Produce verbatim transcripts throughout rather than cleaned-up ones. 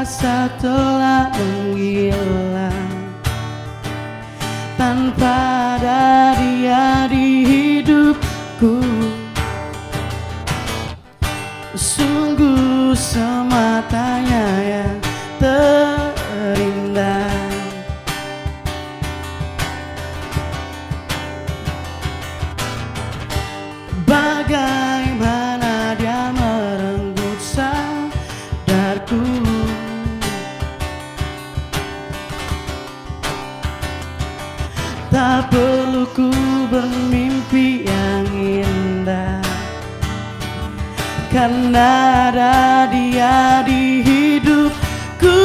rasa telah menghilang. Tanpa ada dia di hidupku, sungguh sematanya yang terindah. Bagaimana dia merenggut sadarku, tak perlu ku bermimpi yang indah, karena ada dia di hidupku.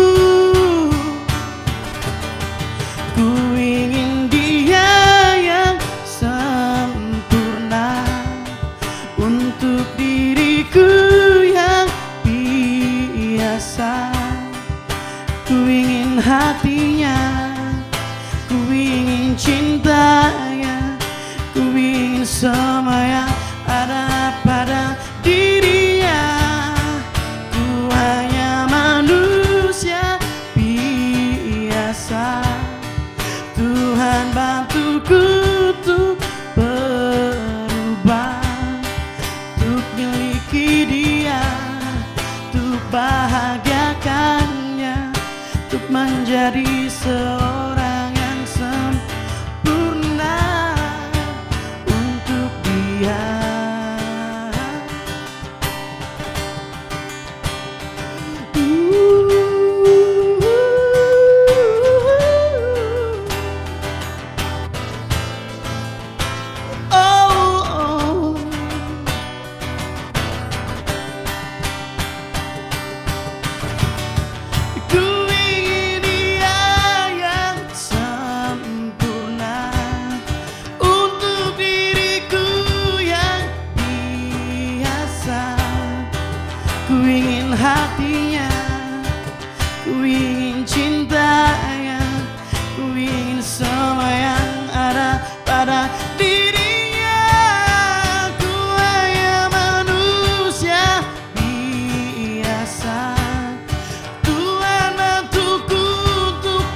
Ku ingin dia yang sempurna untuk diriku yang biasa. Ku ingin hatinya, ku ingin cintanya, ku ingin semua yang ada pada dirinya. Ku hanya manusia biasa, Tuhan bantuku untuk berubah, untuk miliki dia, untuk bahagiakannya, untuk menjadi seorang yang sempurna untuk dia. Ku ingin hatinya, ku ingin cintanya, ku ingin semua yang ada pada dirinya. Ku hanya manusia biasa, Tuhan bantuku untuk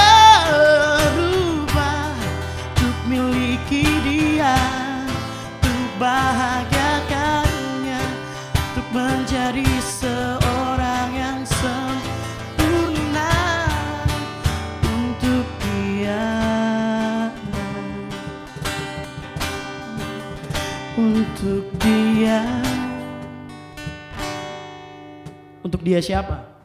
berubah, untuk miliki dia, untuk bahagiakannya, untuk menjadi seorang yang sempurna untuk dia. Untuk dia. Untuk dia siapa?